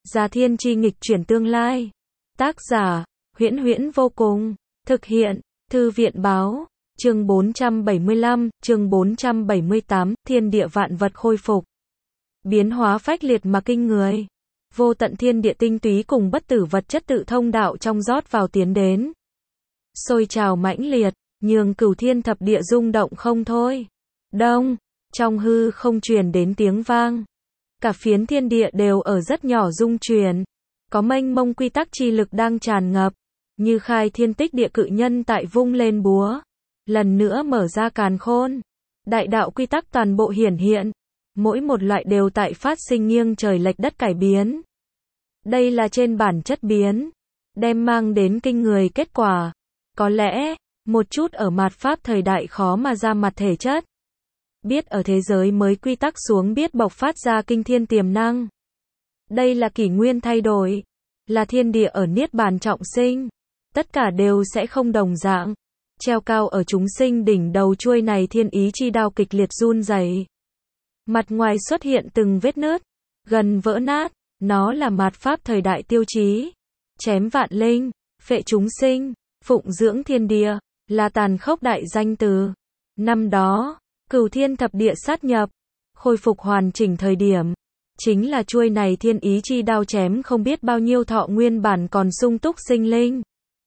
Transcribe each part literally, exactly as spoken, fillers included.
Gia thiên chi nghịch chuyển tương lai. Tác giả, Huyễn Huyễn vô cùng. Thực hiện, Thư viện báo. Chương bốn trăm bảy mươi lăm, chương bốn trăm bảy mươi tám, thiên địa vạn vật khôi phục. Biến hóa phách liệt mà kinh người. Vô tận thiên địa tinh túy cùng bất tử vật chất tự thông đạo trong rót vào tiến đến. Sôi trào mãnh liệt, nhường cửu thiên thập địa rung động không thôi. Đông, trong hư không truyền đến tiếng vang. Cả phiến thiên địa đều ở rất nhỏ rung chuyển. Có mênh mông quy tắc chi lực đang tràn ngập. Như khai thiên tích địa cự nhân tại vung lên búa. Lần nữa mở ra càn khôn. Đại đạo quy tắc toàn bộ hiển hiện. Mỗi một loại đều tại phát sinh nghiêng trời lệch đất cải biến. Đây là trên bản chất biến. Đem mang đến kinh người kết quả. Có lẽ, một chút ở mạt pháp thời đại khó mà ra mặt thể chất. Biết ở thế giới mới quy tắc xuống biết bộc phát ra kinh thiên tiềm năng. Đây là kỷ nguyên thay đổi. Là thiên địa ở niết bàn trọng sinh. Tất cả đều sẽ không đồng dạng. Treo cao ở chúng sinh đỉnh đầu chuôi này thiên ý chi đao kịch liệt run rẩy. Mặt ngoài xuất hiện từng vết nứt, gần vỡ nát. Nó là mạt pháp thời đại tiêu chí. Chém vạn linh, phệ chúng sinh, phụng dưỡng thiên địa, là tàn khốc đại danh từ. Năm đó, cửu thiên thập địa sát nhập, khôi phục hoàn chỉnh thời điểm. Chính là chuôi này thiên ý chi đao chém không biết bao nhiêu thọ nguyên bản còn sung túc sinh linh.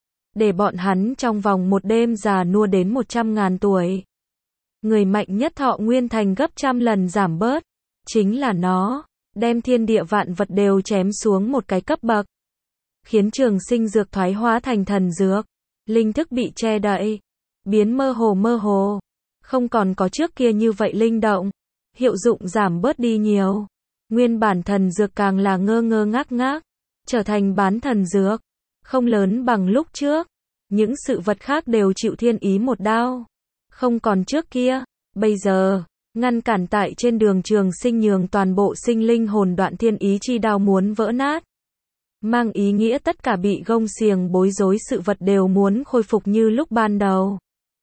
Để bọn hắn trong vòng một đêm già nua đến một trăm ngàn tuổi. Người mạnh nhất thọ nguyên thành gấp trăm lần giảm bớt. Chính là nó, đem thiên địa vạn vật đều chém xuống một cái cấp bậc. Khiến trường sinh dược thoái hóa thành thần dược. Linh thức bị che đậy. Biến mơ hồ mơ hồ. Không còn có trước kia như vậy linh động. Hiệu dụng giảm bớt đi nhiều. Nguyên bản thần dược càng là ngơ ngơ ngác ngác. Trở thành bán thần dược. Không lớn bằng lúc trước. Những sự vật khác đều chịu thiên ý một đao. Không còn trước kia. Bây giờ, ngăn cản tại trên đường trường sinh nhường toàn bộ sinh linh hồn đoạn thiên ý chi đao muốn vỡ nát. Mang ý nghĩa tất cả bị gông xiềng bối rối sự vật đều muốn khôi phục như lúc ban đầu.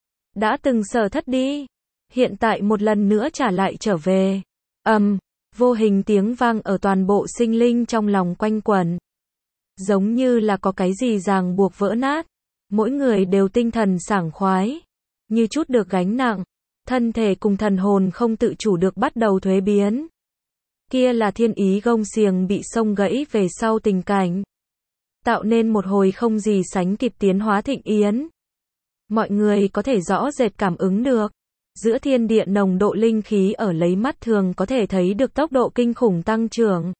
Đã từng sở thất đi. Hiện tại một lần nữa trả lại trở về. Ầm, um, vô hình tiếng vang ở toàn bộ sinh linh trong lòng quanh quẩn. Giống như là có cái gì ràng buộc vỡ nát. Mỗi người đều tinh thần sảng khoái. Như chút được gánh nặng. Thân thể cùng thần hồn không tự chủ được bắt đầu thuế biến. Kia là thiên ý gông xiềng bị xông gãy về sau tình cảnh. Tạo nên một hồi không gì sánh kịp tiến hóa thịnh yến. Mọi người có thể rõ rệt cảm ứng được. Giữa thiên địa nồng độ linh khí ở lấy mắt thường có thể thấy được tốc độ kinh khủng tăng trưởng.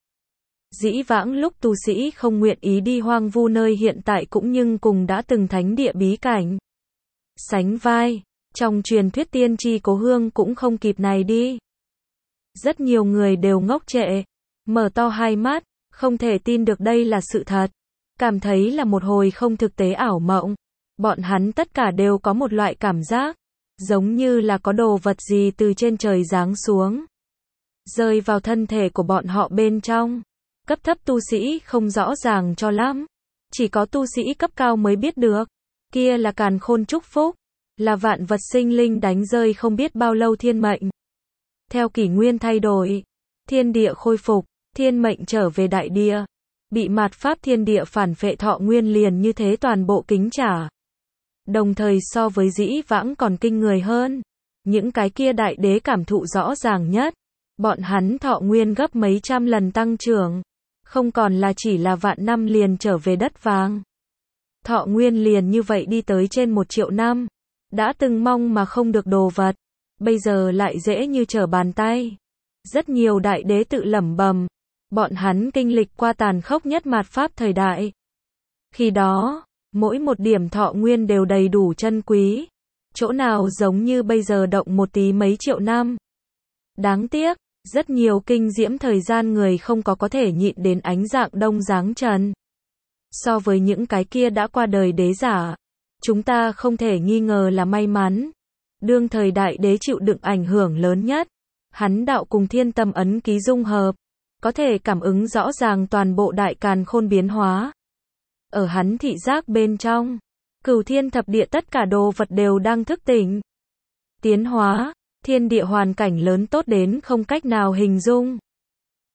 Dĩ vãng lúc tu sĩ không nguyện ý đi hoang vu nơi hiện tại cũng nhưng cùng đã từng thánh địa bí cảnh. Sánh vai, trong truyền thuyết tiên tri cố hương cũng không kịp này đi. Rất nhiều người đều ngốc trệ, mở to hai mắt, không thể tin được đây là sự thật. Cảm thấy là một hồi không thực tế ảo mộng. Bọn hắn tất cả đều có một loại cảm giác, giống như là có đồ vật gì từ trên trời giáng xuống. Rơi vào thân thể của bọn họ bên trong. Cấp thấp tu sĩ không rõ ràng cho lắm. Chỉ có tu sĩ cấp cao mới biết được. Kia là càn khôn chúc phúc. Là vạn vật sinh linh đánh rơi không biết bao lâu thiên mệnh. Theo kỷ nguyên thay đổi. Thiên địa khôi phục. Thiên mệnh trở về đại địa. Bị mạt pháp thiên địa phản phệ thọ nguyên liền như thế toàn bộ kính trả. Đồng thời so với dĩ vãng còn kinh người hơn. Những cái kia đại đế cảm thụ rõ ràng nhất. Bọn hắn thọ nguyên gấp mấy trăm lần tăng trưởng. Không còn là chỉ là vạn năm liền trở về đất vàng. Thọ nguyên liền như vậy đi tới trên một triệu năm. Đã từng mong mà không được đồ vật. Bây giờ lại dễ như trở bàn tay. Rất nhiều đại đế tự lẩm bẩm. Bọn hắn kinh lịch qua tàn khốc nhất mạt pháp thời đại. Khi đó, mỗi một điểm thọ nguyên đều đầy đủ chân quý. Chỗ nào giống như bây giờ động một tí mấy triệu năm. Đáng tiếc, rất nhiều kinh diễm thời gian người không có có thể nhịn đến ánh dạng đông giáng trần. So với những cái kia đã qua đời đế giả, chúng ta không thể nghi ngờ là may mắn. Đương thời đại đế chịu đựng ảnh hưởng lớn nhất. Hắn đạo cùng thiên tâm ấn ký dung hợp. Có thể cảm ứng rõ ràng toàn bộ đại càn khôn biến hóa. Ở hắn thị giác bên trong, cửu thiên thập địa tất cả đồ vật đều đang thức tỉnh. Tiến hóa, thiên địa hoàn cảnh lớn tốt đến không cách nào hình dung.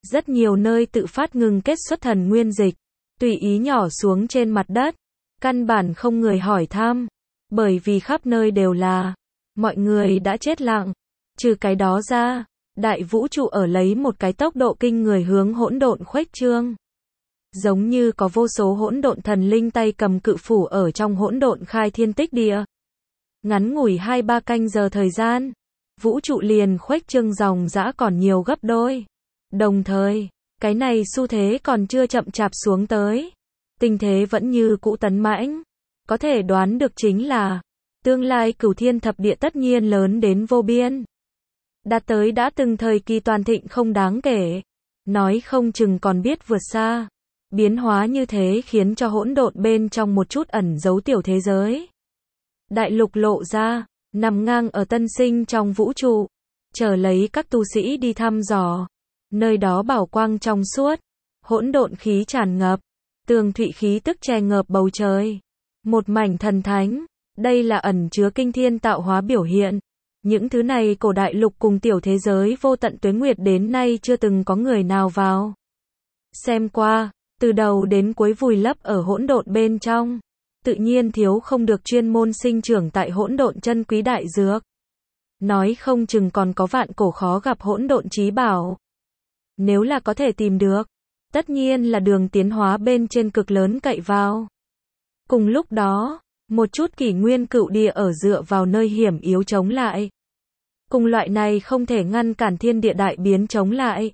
Rất nhiều nơi tự phát ngừng kết xuất thần nguyên dịch, tùy ý nhỏ xuống trên mặt đất, căn bản không người hỏi thăm, bởi vì khắp nơi đều là, mọi người đã chết lặng. Trừ cái đó ra, đại vũ trụ ở lấy một cái tốc độ kinh người hướng hỗn độn khuếch trương. Giống như có vô số hỗn độn thần linh tay cầm cự phủ ở trong hỗn độn khai thiên tích địa. Ngắn ngủi hai ba canh giờ thời gian, vũ trụ liền khuếch trương dòng dã còn nhiều gấp đôi. Đồng thời, cái này xu thế còn chưa chậm chạp xuống tới. Tình thế vẫn như cũ tấn mãnh. Có thể đoán được chính là, tương lai cửu thiên thập địa tất nhiên lớn đến vô biên. Đạt tới đã từng thời kỳ toàn thịnh không đáng kể. Nói không chừng còn biết vượt xa. Biến hóa như thế khiến cho hỗn độn bên trong một chút ẩn giấu tiểu thế giới. Đại lục lộ ra, nằm ngang ở tân sinh trong vũ trụ, chờ lấy các tu sĩ đi thăm dò. Nơi đó bảo quang trong suốt, hỗn độn khí tràn ngập, tường thụy khí tức che ngợp bầu trời. Một mảnh thần thánh, đây là ẩn chứa kinh thiên tạo hóa biểu hiện. Những thứ này cổ đại lục cùng tiểu thế giới vô tận tuế nguyệt đến nay chưa từng có người nào vào xem qua, từ đầu đến cuối vùi lấp ở hỗn độn bên trong. Tự nhiên thiếu không được chuyên môn sinh trưởng tại hỗn độn chân quý đại dược. Nói không chừng còn có vạn cổ khó gặp hỗn độn chí bảo. Nếu là có thể tìm được, tất nhiên là đường tiến hóa bên trên cực lớn cậy vào. Cùng lúc đó, một chút kỷ nguyên cựu địa ở dựa vào nơi hiểm yếu chống lại. Cùng loại này không thể ngăn cản thiên địa đại biến chống lại.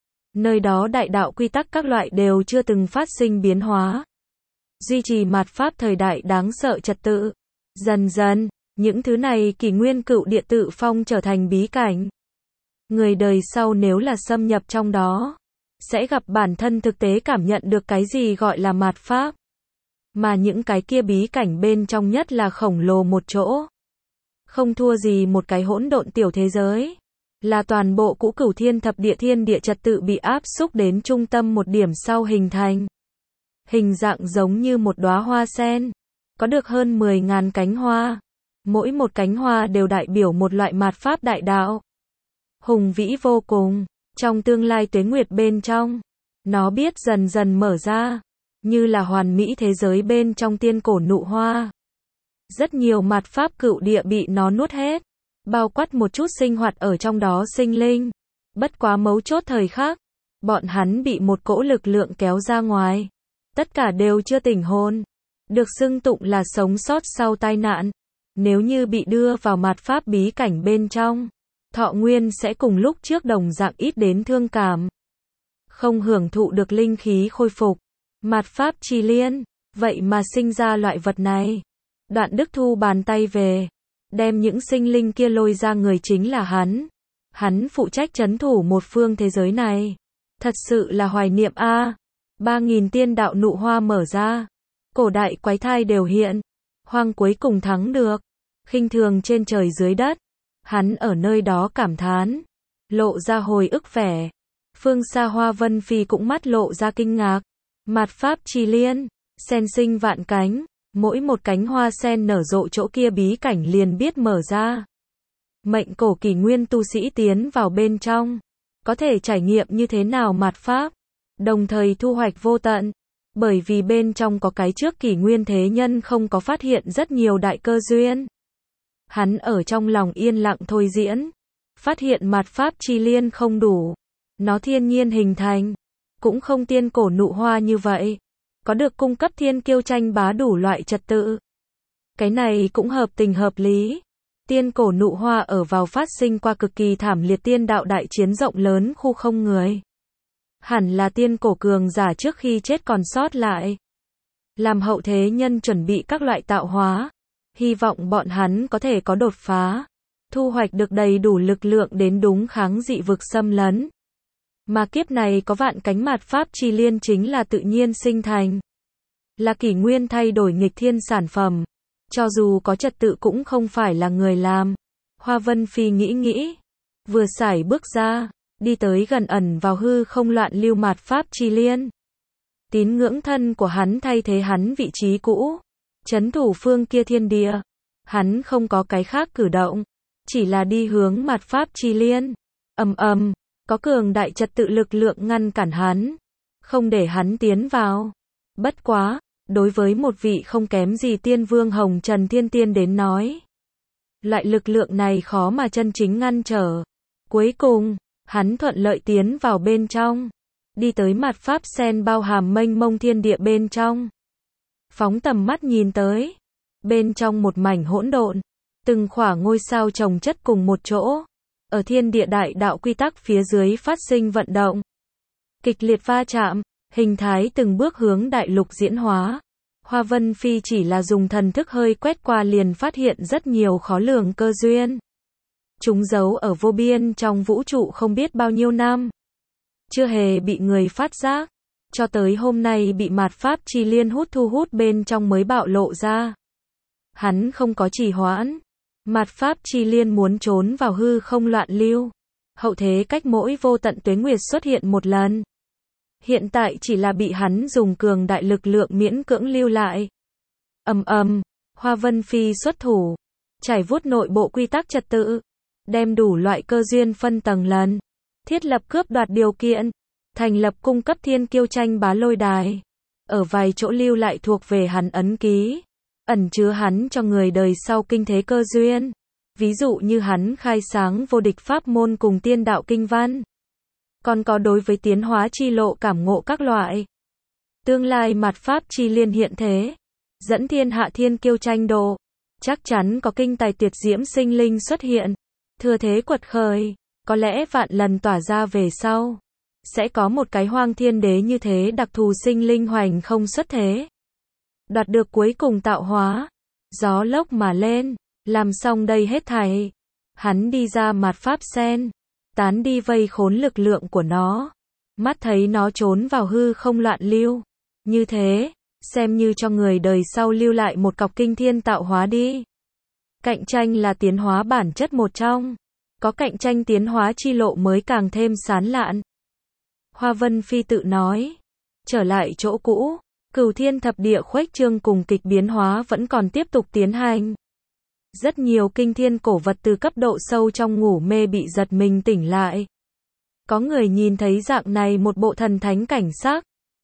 Nơi đó đại đạo quy tắc các loại đều chưa từng phát sinh biến hóa. Duy trì mạt pháp thời đại đáng sợ trật tự. Dần dần, những thứ này kỷ nguyên cựu địa tự phong trở thành bí cảnh. Người đời sau nếu là xâm nhập trong đó, sẽ gặp bản thân thực tế cảm nhận được cái gì gọi là mạt pháp. Mà những cái kia bí cảnh bên trong nhất là khổng lồ một chỗ. Không thua gì một cái hỗn độn tiểu thế giới. Là toàn bộ cũ cửu thiên thập địa thiên địa trật tự bị áp xúc đến trung tâm một điểm sau hình thành. Hình dạng giống như một đóa hoa sen. Có được hơn mười ngàn cánh hoa. Mỗi một cánh hoa đều đại biểu một loại mạt pháp đại đạo. Hùng vĩ vô cùng. Trong tương lai tuế nguyệt bên trong, nó biết dần dần mở ra. Như là hoàn mỹ thế giới bên trong tiên cổ nụ hoa. Rất nhiều mạt pháp cựu địa bị nó nuốt hết. Bao quát một chút sinh hoạt ở trong đó sinh linh. Bất quá mấu chốt thời khắc, bọn hắn bị một cỗ lực lượng kéo ra ngoài. Tất cả đều chưa tỉnh hồn. Được xưng tụng là sống sót sau tai nạn. Nếu như bị đưa vào mạt pháp bí cảnh bên trong, thọ nguyên sẽ cùng lúc trước đồng dạng ít đến thương cảm. Không hưởng thụ được linh khí khôi phục. Mạt pháp trì liên, vậy mà sinh ra loại vật này. Đoạn Đức thu bàn tay về, đem những sinh linh kia lôi ra người chính là hắn. Hắn phụ trách trấn thủ một phương thế giới này. Thật sự là hoài niệm a. Ba nghìn tiên đạo nụ hoa mở ra. Cổ đại quái thai đều hiện. Hoang cuối cùng thắng được. Khinh thường trên trời dưới đất. Hắn ở nơi đó cảm thán. Lộ ra hồi ức vẻ. Phương xa Hoa Vân Phi cũng mắt lộ ra kinh ngạc. Mạt pháp trì liên, sen sinh vạn cánh, mỗi một cánh hoa sen nở rộ chỗ kia bí cảnh liền biết mở ra. Mệnh cổ kỷ nguyên tu sĩ tiến vào bên trong, có thể trải nghiệm như thế nào mạt pháp, đồng thời thu hoạch vô tận, bởi vì bên trong có cái trước kỷ nguyên thế nhân không có phát hiện rất nhiều đại cơ duyên. Hắn ở trong lòng yên lặng thôi diễn, phát hiện mạt pháp trì liên không đủ, nó thiên nhiên hình thành. Cũng không tiên cổ nụ hoa như vậy. Có được cung cấp thiên kiêu tranh bá đủ loại trật tự. Cái này cũng hợp tình hợp lý. Tiên cổ nụ hoa ở vào phát sinh qua cực kỳ thảm liệt tiên đạo đại chiến rộng lớn khu không người. Hẳn là tiên cổ cường giả trước khi chết còn sót lại. Làm hậu thế nhân chuẩn bị các loại tạo hóa. Hy vọng bọn hắn có thể có đột phá. Thu hoạch được đầy đủ lực lượng đến đúng kháng dị vực xâm lấn. Mà kiếp này có vạn cánh mạt pháp trì liên chính là tự nhiên sinh thành. Là kỷ nguyên thay đổi nghịch thiên sản phẩm. Cho dù có trật tự cũng không phải là người làm. Hoa Vân Phi nghĩ nghĩ. Vừa sải bước ra. Đi tới gần ẩn vào hư không loạn lưu mạt pháp trì liên. Tín ngưỡng thân của hắn thay thế hắn vị trí cũ. Trấn thủ phương kia thiên địa. Hắn không có cái khác cử động. Chỉ là đi hướng mạt pháp trì liên. Ầm ầm. có cường đại trật tự lực lượng ngăn cản hắn, không để hắn tiến vào. Bất quá, đối với một vị không kém gì tiên vương Hồng Trần Thiên Tiên đến nói, loại lực lượng này khó mà chân chính ngăn trở. Cuối cùng, hắn thuận lợi tiến vào bên trong, đi tới mặt pháp sen bao hàm mênh mông thiên địa bên trong. Phóng tầm mắt nhìn tới, bên trong một mảnh hỗn độn, từng khỏa ngôi sao chồng chất cùng một chỗ, ở thiên địa đại đạo quy tắc phía dưới phát sinh vận động, kịch liệt va chạm, hình thái từng bước hướng đại lục diễn hóa. Hoa Vân Phi chỉ là dùng thần thức hơi quét qua liền phát hiện rất nhiều khó lường cơ duyên. Chúng giấu ở vô biên trong vũ trụ không biết bao nhiêu năm, chưa hề bị người phát giác, cho tới hôm nay bị mạt pháp chi liên hút thu hút bên trong mới bạo lộ ra. Hắn không có trì hoãn, mạt pháp chi liên muốn trốn vào hư không loạn lưu, hậu thế cách mỗi vô tận tuế nguyệt xuất hiện một lần. Hiện tại chỉ là bị hắn dùng cường đại lực lượng miễn cưỡng lưu lại. Ầm ầm, Hoa Vân Phi xuất thủ, trải vuốt nội bộ quy tắc trật tự, đem đủ loại cơ duyên phân tầng lần, thiết lập cướp đoạt điều kiện, thành lập cung cấp thiên kiêu tranh bá lôi đài, ở vài chỗ lưu lại thuộc về hắn ấn ký, ẩn chứa hắn cho người đời sau kinh thế cơ duyên. Ví dụ như hắn khai sáng vô địch pháp môn cùng tiên đạo kinh văn, còn có đối với tiến hóa chi lộ cảm ngộ các loại. Tương lai mạt pháp chi liên hiện thế, dẫn thiên hạ thiên kiêu tranh độ, chắc chắn có kinh tài tuyệt diễm sinh linh xuất hiện, thừa thế quật khởi, có lẽ vạn lần tỏa ra về sau, sẽ có một cái hoang thiên đế như thế đặc thù sinh linh hoành không xuất thế, đoạt được cuối cùng tạo hóa, gió lốc mà lên, làm xong đây hết thảy, hắn đi ra mạt pháp sen, tán đi vây khốn lực lượng của nó, mắt thấy nó trốn vào hư không loạn lưu, như thế, xem như cho người đời sau lưu lại một cọc kinh thiên tạo hóa đi. Cạnh tranh là tiến hóa bản chất một trong, có cạnh tranh tiến hóa chi lộ mới càng thêm sán lạn. Hoa Vân Phi tự nói, trở lại chỗ cũ, Cửu Thiên Thập Địa khuếch trương cùng kịch biến hóa vẫn còn tiếp tục tiến hành. Rất nhiều kinh thiên cổ vật từ cấp độ sâu trong ngủ mê bị giật mình tỉnh lại. Có người nhìn thấy dạng này một bộ thần thánh cảnh sắc.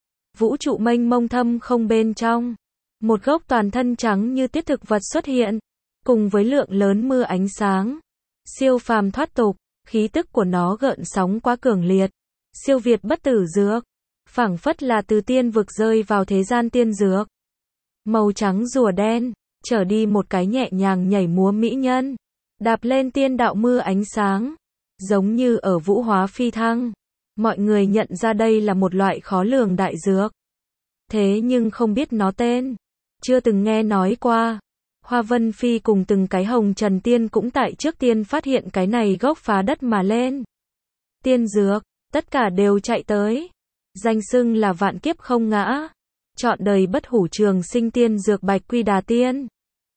Vũ trụ mênh mông thâm không bên trong. Một gốc toàn thân trắng như tiết thực vật xuất hiện. Cùng với lượng lớn mưa ánh sáng. Siêu phàm thoát tục, khí tức của nó gợn sóng quá cường liệt. Siêu việt bất tử dược. Phảng phất là từ tiên vực rơi vào thế gian tiên dược. Màu trắng rùa đen. Trở đi một cái nhẹ nhàng nhảy múa mỹ nhân, đạp lên tiên đạo mưa ánh sáng, giống như ở vũ hóa phi thăng. Mọi người nhận ra đây là một loại khó lường đại dược. Thế nhưng không biết nó tên, chưa từng nghe nói qua. Hoa Vân Phi cùng từng cái Hồng Trần Tiên cũng tại trước tiên phát hiện cái này gốc phá đất mà lên. Tiên dược, tất cả đều chạy tới. Danh xưng là vạn kiếp không ngã. Chọn đời bất hủ trường sinh tiên dược Bạch Quy Đà Tiên.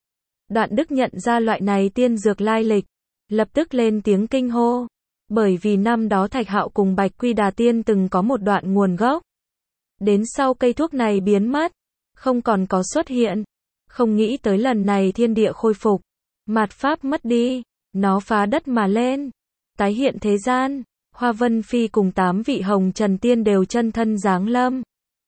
Đoạn Đức nhận ra loại này tiên dược lai lịch, lập tức lên tiếng kinh hô, bởi vì năm đó Thạch Hạo cùng Bạch Quy Đà Tiên từng có một đoạn nguồn gốc. Đến sau cây thuốc này biến mất, không còn có xuất hiện, không nghĩ tới lần này thiên địa khôi phục, mạt pháp mất đi, nó phá đất mà lên, tái hiện thế gian. Hoa Vân Phi cùng tám vị Hồng Trần Tiên đều chân thân giáng lâm,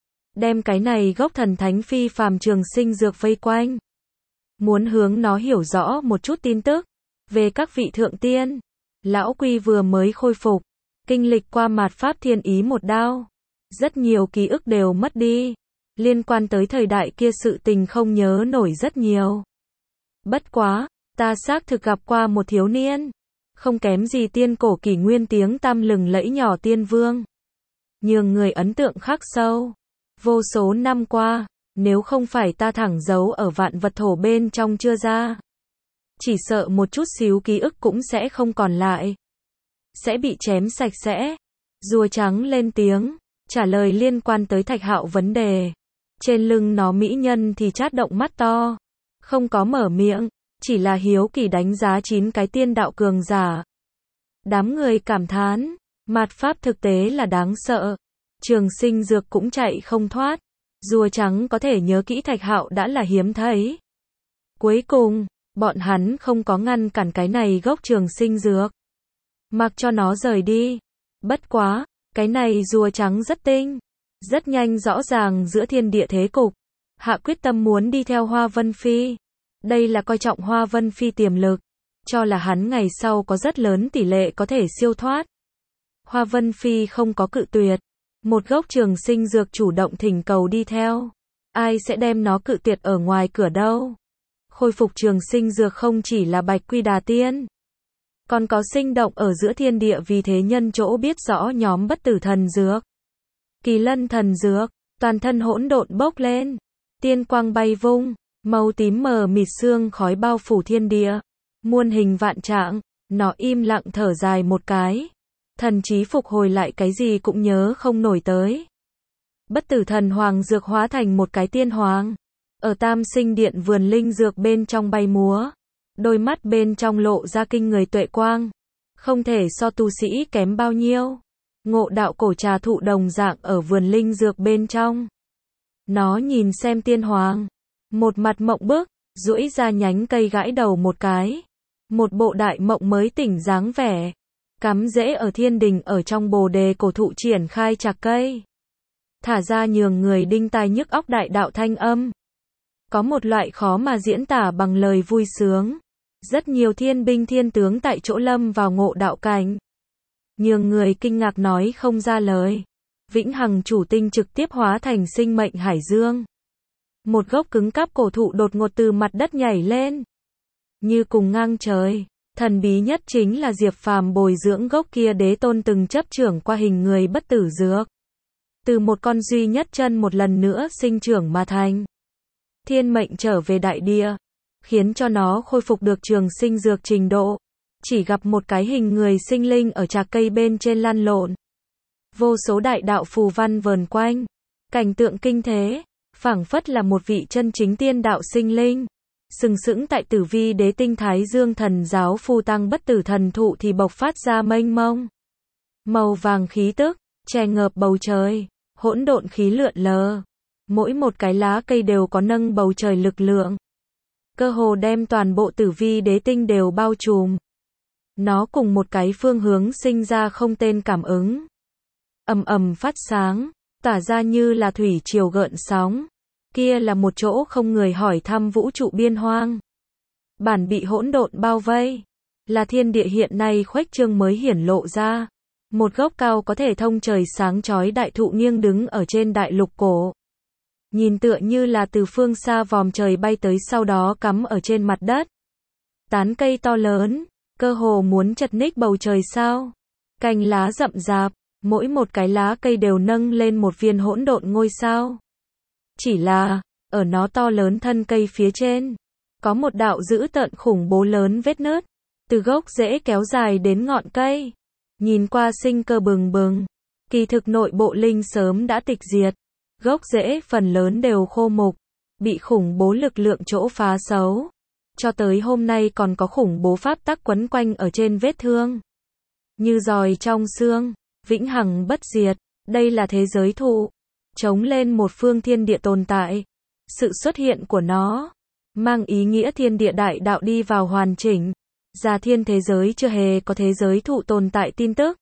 đem cái này gốc thần thánh phi phàm trường sinh dược vây quanh, muốn hướng nó hiểu rõ một chút tin tức về các vị thượng tiên. Lão Quy vừa mới khôi phục, kinh lịch qua mạt pháp thiên ý một đao, rất nhiều ký ức đều mất đi, liên quan tới thời đại kia sự tình không nhớ nổi rất nhiều. Bất quá, ta xác thực gặp qua một thiếu niên, không kém gì tiên cổ kỷ nguyên tiếng tăm lừng lẫy nhỏ tiên vương, nhường người ấn tượng khắc sâu. Vô số năm qua, nếu không phải ta thẳng giấu ở vạn vật thổ bên trong chưa ra, chỉ sợ một chút xíu ký ức cũng sẽ không còn lại, sẽ bị chém sạch sẽ. Rùa trắng lên tiếng, trả lời liên quan tới Thạch Hạo vấn đề. Trên lưng nó mỹ nhân thì chát động mắt to, không có mở miệng, chỉ là hiếu kỳ đánh giá chín cái tiên đạo cường giả. Đám người cảm thán, mạt pháp thực tế là đáng sợ, trường sinh dược cũng chạy không thoát. Rùa trắng có thể nhớ kỹ Thạch Hạo đã là hiếm thấy. Cuối cùng, bọn hắn không có ngăn cản cái này gốc trường sinh dược, mặc cho nó rời đi. Bất quá, cái này rùa trắng rất tinh, rất nhanh rõ ràng giữa thiên địa thế cục. Hạ quyết tâm muốn đi theo Hoa Vân Phi. Đây là coi trọng Hoa Vân Phi tiềm lực, cho là hắn ngày sau có rất lớn tỷ lệ có thể siêu thoát. Hoa Vân Phi không có cự tuyệt. Một gốc trường sinh dược chủ động thỉnh cầu đi theo. Ai sẽ đem nó cự tuyệt ở ngoài cửa đâu. Khôi phục trường sinh dược không chỉ là Bạch Quy Đà Tiên, còn có sinh động ở giữa thiên địa, vì thế nhân chỗ biết rõ nhóm bất tử thần dược, Kỳ Lân thần dược, toàn thân hỗn độn bốc lên, tiên quang bay vung, màu tím mờ mịt sương khói bao phủ thiên địa, muôn hình vạn trạng. Nó im lặng thở dài một cái, thần trí phục hồi lại, cái gì cũng nhớ không nổi tới. Bất tử thần hoàng dược hóa thành một cái tiên hoàng, ở Tam Sinh Điện vườn linh dược bên trong bay múa, đôi mắt bên trong lộ ra kinh người tuệ quang, không thể so tu sĩ kém bao nhiêu. Ngộ đạo cổ trà thụ đồng dạng ở vườn linh dược bên trong. Nó nhìn xem tiên hoàng, một mặt mộng bức, duỗi ra nhánh cây gãi đầu một cái, một bộ đại mộng mới tỉnh dáng vẻ, cắm rễ ở thiên đình, ở trong bồ đề cổ thụ triển khai chạc cây, thả ra nhường người đinh tai nhức óc đại đạo thanh âm. Có một loại khó mà diễn tả bằng lời vui sướng. Rất nhiều thiên binh thiên tướng tại chỗ lâm vào ngộ đạo cảnh, nhường người kinh ngạc nói không ra lời. Vĩnh Hằng chủ tinh trực tiếp hóa thành sinh mệnh hải dương. Một gốc cứng cáp cổ thụ đột ngột từ mặt đất nhảy lên, như cùng ngang trời. Thần bí nhất chính là Diệp Phàm bồi dưỡng gốc kia đế tôn từng chấp trưởng qua hình người bất tử dược, từ một con duy nhất chân một lần nữa sinh trưởng mà thành. Thiên mệnh trở về đại địa, khiến cho nó khôi phục được trường sinh dược trình độ. Chỉ gặp một cái hình người sinh linh ở trạc cây bên trên lăn lộn. Vô số đại đạo phù văn vờn quanh. Cảnh tượng kinh thế, phảng phất là một vị chân chính tiên đạo sinh linh. Sừng sững tại Tử Vi Đế Tinh Thái Dương Thần Giáo phù tăng bất tử thần thụ thì bộc phát ra mênh mông màu vàng khí tức, che ngợp bầu trời, hỗn độn khí lượn lờ. Mỗi một cái lá cây đều có nâng bầu trời lực lượng, cơ hồ đem toàn bộ Tử Vi Đế Tinh đều bao trùm. Nó cùng một cái phương hướng sinh ra không tên cảm ứng, ầm ầm phát sáng, tỏa ra như là thủy triều gợn sóng. Kia là một chỗ không người hỏi thăm vũ trụ biên hoang, bản bị hỗn độn bao vây, là thiên địa hiện nay khuếch trương mới hiển lộ ra. Một gốc cao có thể thông trời sáng chói đại thụ nghiêng đứng ở trên đại lục cổ, nhìn tựa như là từ phương xa vòm trời bay tới, sau đó cắm ở trên mặt đất. Tán cây to lớn, cơ hồ muốn chật ních bầu trời sao. Cành lá rậm rạp, mỗi một cái lá cây đều nâng lên một viên hỗn độn ngôi sao. Chỉ là, ở nó to lớn thân cây phía trên, có một đạo dữ tợn khủng bố lớn vết nứt, từ gốc rễ kéo dài đến ngọn cây. Nhìn qua sinh cơ bừng bừng, kỳ thực nội bộ linh sớm đã tịch diệt. Gốc rễ phần lớn đều khô mục, bị khủng bố lực lượng chỗ phá xấu. Cho tới hôm nay còn có khủng bố pháp tắc quấn quanh ở trên vết thương, như giòi trong xương. Vĩnh hằng bất diệt, đây là thế giới thụ, chống lên một phương thiên địa tồn tại. Sự xuất hiện của nó, mang ý nghĩa thiên địa đại đạo đi vào hoàn chỉnh. Gia thiên thế giới chưa hề có thế giới thụ tồn tại tin tức.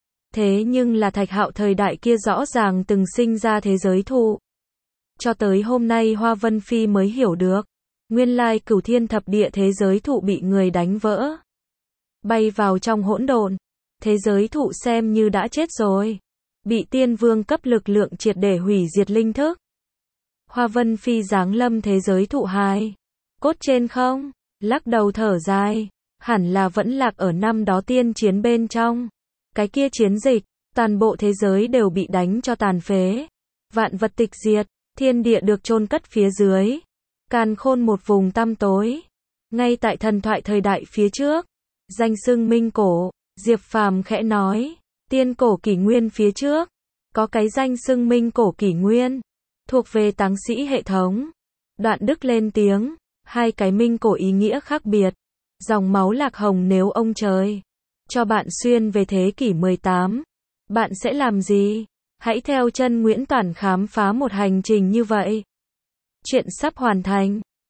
Thế nhưng là Thạch Hạo thời đại kia rõ ràng từng sinh ra thế giới thụ. Cho tới hôm nay Hoa Vân Phi mới hiểu được, nguyên lai cửu thiên thập địa thế giới thụ bị người đánh vỡ, bay vào trong hỗn độn. Thế giới thụ xem như đã chết rồi, bị tiên vương cấp lực lượng triệt để hủy diệt linh thức. Hoa Vân Phi giáng lâm thế giới thụ hai, cốt trên không, lắc đầu thở dài, hẳn là vẫn lạc ở năm đó tiên chiến bên trong. Cái kia chiến dịch, toàn bộ thế giới đều bị đánh cho tàn phế, vạn vật tịch diệt, thiên địa được chôn cất phía dưới, càn khôn một vùng tăm tối. Ngay tại thần thoại thời đại phía trước, danh xưng minh cổ, Diệp Phàm khẽ nói, tiên cổ kỷ nguyên phía trước, có cái danh xưng minh cổ kỷ nguyên, thuộc về táng sĩ hệ thống. Đoạn Đức lên tiếng, hai cái minh cổ ý nghĩa khác biệt. Dòng máu lạc hồng, nếu ông trời cho bạn xuyên về thế kỷ mười tám, bạn sẽ làm gì? Hãy theo chân Nguyễn Toản khám phá một hành trình như vậy. Chuyện sắp hoàn thành.